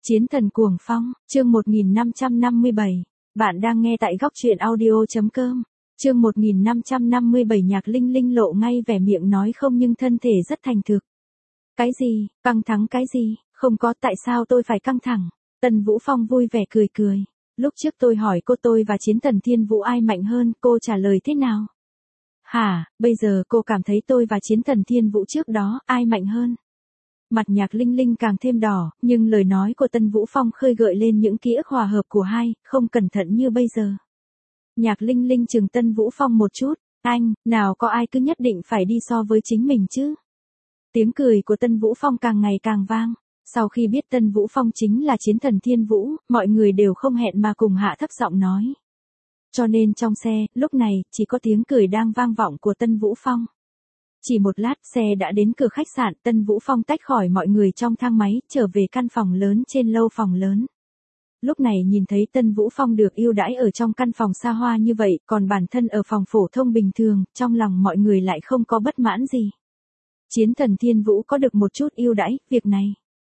Chiến thần cuồng phong, chương 1557. Bạn đang nghe tại góc truyện audio.com. Chương 1557 Nhạc Linh Linh lộ ngay vẻ miệng nói không nhưng thân thể rất thành thực. Cái gì, căng thẳng cái gì, không có tại sao tôi phải căng thẳng. Tần Vũ Phong vui vẻ cười cười. Lúc trước tôi hỏi cô tôi và Chiến thần Thiên Vũ ai mạnh hơn, cô trả lời thế nào? Hả, bây giờ cô cảm thấy tôi và Chiến thần Thiên Vũ trước đó, ai mạnh hơn? Mặt Nhạc Linh Linh càng thêm đỏ, nhưng lời nói của Tân Vũ Phong khơi gợi lên những ký ức hòa hợp của hai, không cẩn thận như bây giờ. Nhạc Linh Linh chừng Tân Vũ Phong một chút, anh, nào có ai cứ nhất định phải đi so với chính mình chứ. Tiếng cười của Tân Vũ Phong càng ngày càng vang. Sau khi biết Tân Vũ Phong chính là Chiến thần Thiên Vũ, mọi người đều không hẹn mà cùng hạ thấp giọng nói. Cho nên trong xe, lúc này, chỉ có tiếng cười đang vang vọng của Tân Vũ Phong. Chỉ một lát xe đã đến cửa khách sạn, Tân Vũ Phong tách khỏi mọi người trong thang máy, trở về căn phòng lớn trên lâu phòng lớn. Lúc này nhìn thấy Tân Vũ Phong được ưu đãi ở trong căn phòng xa hoa như vậy, còn bản thân ở phòng phổ thông bình thường, trong lòng mọi người lại không có bất mãn gì. Chiến thần Thiên Vũ có được một chút ưu đãi, việc này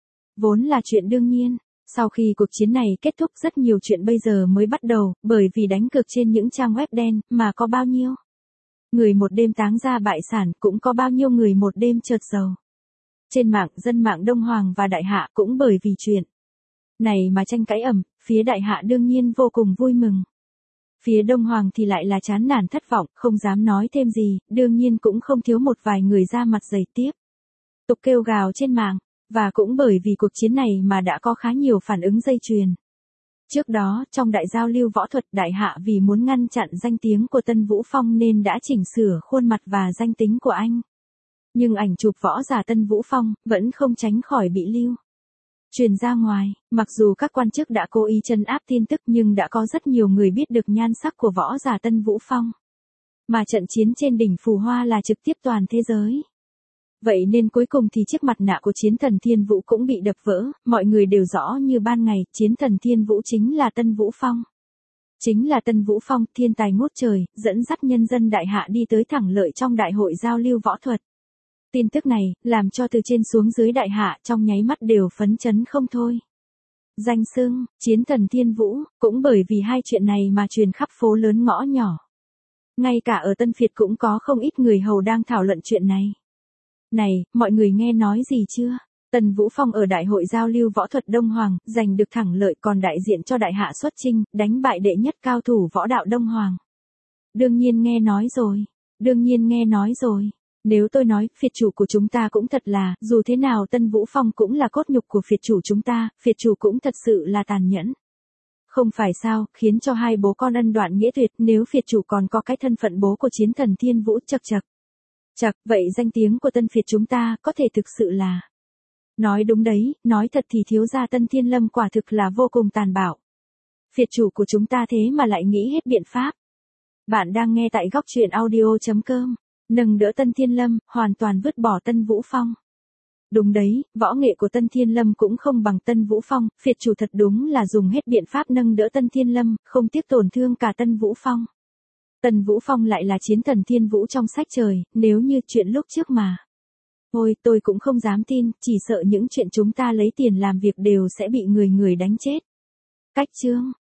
vốn là chuyện đương nhiên. Sau khi cuộc chiến này kết thúc rất nhiều chuyện bây giờ mới bắt đầu, bởi vì đánh cược trên những trang web đen, mà có bao nhiêu người một đêm táng ra bại sản, cũng có bao nhiêu người một đêm chợt giàu. Trên mạng, dân mạng Đông Hoàng và Đại Hạ cũng bởi vì chuyện này mà tranh cãi ầm, phía Đại Hạ đương nhiên vô cùng vui mừng. Phía Đông Hoàng thì lại là chán nản thất vọng, không dám nói thêm gì, đương nhiên cũng không thiếu một vài người ra mặt dày tiếp tục kêu gào trên mạng, và cũng bởi vì cuộc chiến này mà đã có khá nhiều phản ứng dây chuyền. Trước đó, trong đại giao lưu võ thuật, Đại Hạ vì muốn ngăn chặn danh tiếng của Tân Vũ Phong nên đã chỉnh sửa khuôn mặt và danh tính của anh. Nhưng ảnh chụp võ giả Tân Vũ Phong vẫn không tránh khỏi bị lưu truyền ra ngoài. Mặc dù các quan chức đã cố ý trấn áp tin tức nhưng đã có rất nhiều người biết được nhan sắc của võ giả Tân Vũ Phong. Mà trận chiến trên đỉnh Phù Hoa là trực tiếp toàn thế giới. Vậy nên cuối cùng thì chiếc mặt nạ của Chiến thần Thiên Vũ cũng bị đập vỡ, mọi người đều rõ như ban ngày, Chiến thần Thiên Vũ chính là Tân Vũ Phong. Chính là Tân Vũ Phong, thiên tài ngút trời, dẫn dắt nhân dân Đại Hạ đi tới thẳng lợi trong đại hội giao lưu võ thuật. Tin tức này, làm cho từ trên xuống dưới Đại Hạ trong nháy mắt đều phấn chấn không thôi. Danh xưng, Chiến thần Thiên Vũ, cũng bởi vì hai chuyện này mà truyền khắp phố lớn ngõ nhỏ. Ngay cả ở Tân Việt cũng có không ít người hầu đang thảo luận chuyện này. Này, mọi người nghe nói gì chưa? Tần Vũ Phong ở Đại hội giao lưu võ thuật Đông Hoàng, giành được thẳng lợi còn đại diện cho Đại Hạ xuất chinh, đánh bại đệ nhất cao thủ võ đạo Đông Hoàng. Đương nhiên nghe nói rồi. Đương nhiên nghe nói rồi. Nếu tôi nói, phiệt chủ của chúng ta cũng thật là, dù thế nào Tân Vũ Phong cũng là cốt nhục của phiệt chủ chúng ta, phiệt chủ cũng thật sự là tàn nhẫn. Không phải sao, khiến cho hai bố con ân đoạn nghĩa tuyệt, nếu phiệt chủ còn có cái thân phận bố của Chiến thần Thiên Vũ chậc chậc. Chậc, vậy danh tiếng của Tân Việt chúng ta có thể thực sự là... Nói đúng đấy, nói thật thì thiếu gia Tân Thiên Lâm quả thực là vô cùng tàn bạo. Việt chủ của chúng ta thế mà lại nghĩ hết biện pháp. Bạn đang nghe tại góc truyện audio.com. Nâng đỡ Tân Thiên Lâm, hoàn toàn vứt bỏ Tân Vũ Phong. Đúng đấy, võ nghệ của Tân Thiên Lâm cũng không bằng Tân Vũ Phong, Việt chủ thật đúng là dùng hết biện pháp nâng đỡ Tân Thiên Lâm, không tiếc tổn thương cả Tân Vũ Phong. Tần Vũ Phong lại là Chiến thần Thiên Vũ trong sách trời, nếu như chuyện lúc trước mà. Ôi, tôi cũng không dám tin, chỉ sợ những chuyện chúng ta lấy tiền làm việc đều sẽ bị người đánh chết. Cách chương,